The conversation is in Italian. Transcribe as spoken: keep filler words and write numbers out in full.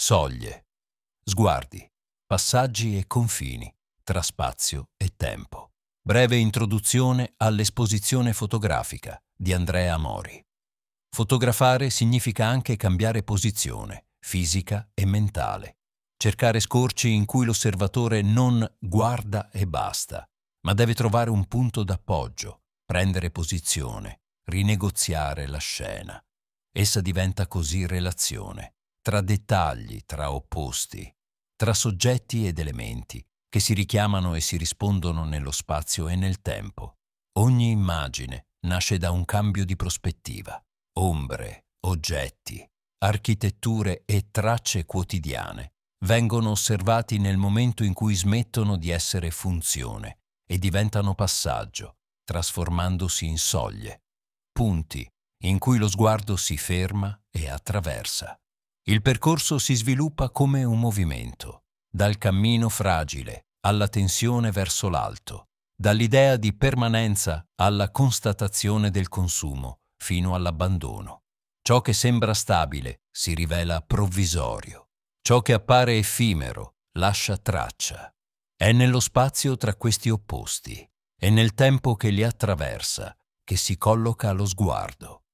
Soglie, sguardi, passaggi e confini tra spazio e tempo. Breve introduzione all'esposizione fotografica di Andrea Mori. Fotografare significa anche cambiare posizione, fisica e mentale. Cercare scorci in cui l'osservatore non guarda e basta, ma deve trovare un punto d'appoggio, prendere posizione, rinegoziare la scena. Essa diventa così relazione, tra dettagli, tra opposti, tra soggetti ed elementi che si richiamano e si rispondono nello spazio e nel tempo. Ogni immagine nasce da un cambio di prospettiva. Ombre, oggetti, architetture e tracce quotidiane vengono osservati nel momento in cui smettono di essere funzione e diventano passaggio, trasformandosi in soglie, punti in cui lo sguardo si ferma e attraversa. Il percorso si sviluppa come un movimento, dal cammino fragile alla tensione verso l'alto, dall'idea di permanenza alla constatazione del consumo, fino all'abbandono. Ciò che sembra stabile si rivela provvisorio. Ciò che appare effimero lascia traccia. È nello spazio tra questi opposti, è nel tempo che li attraversa, che si colloca lo sguardo.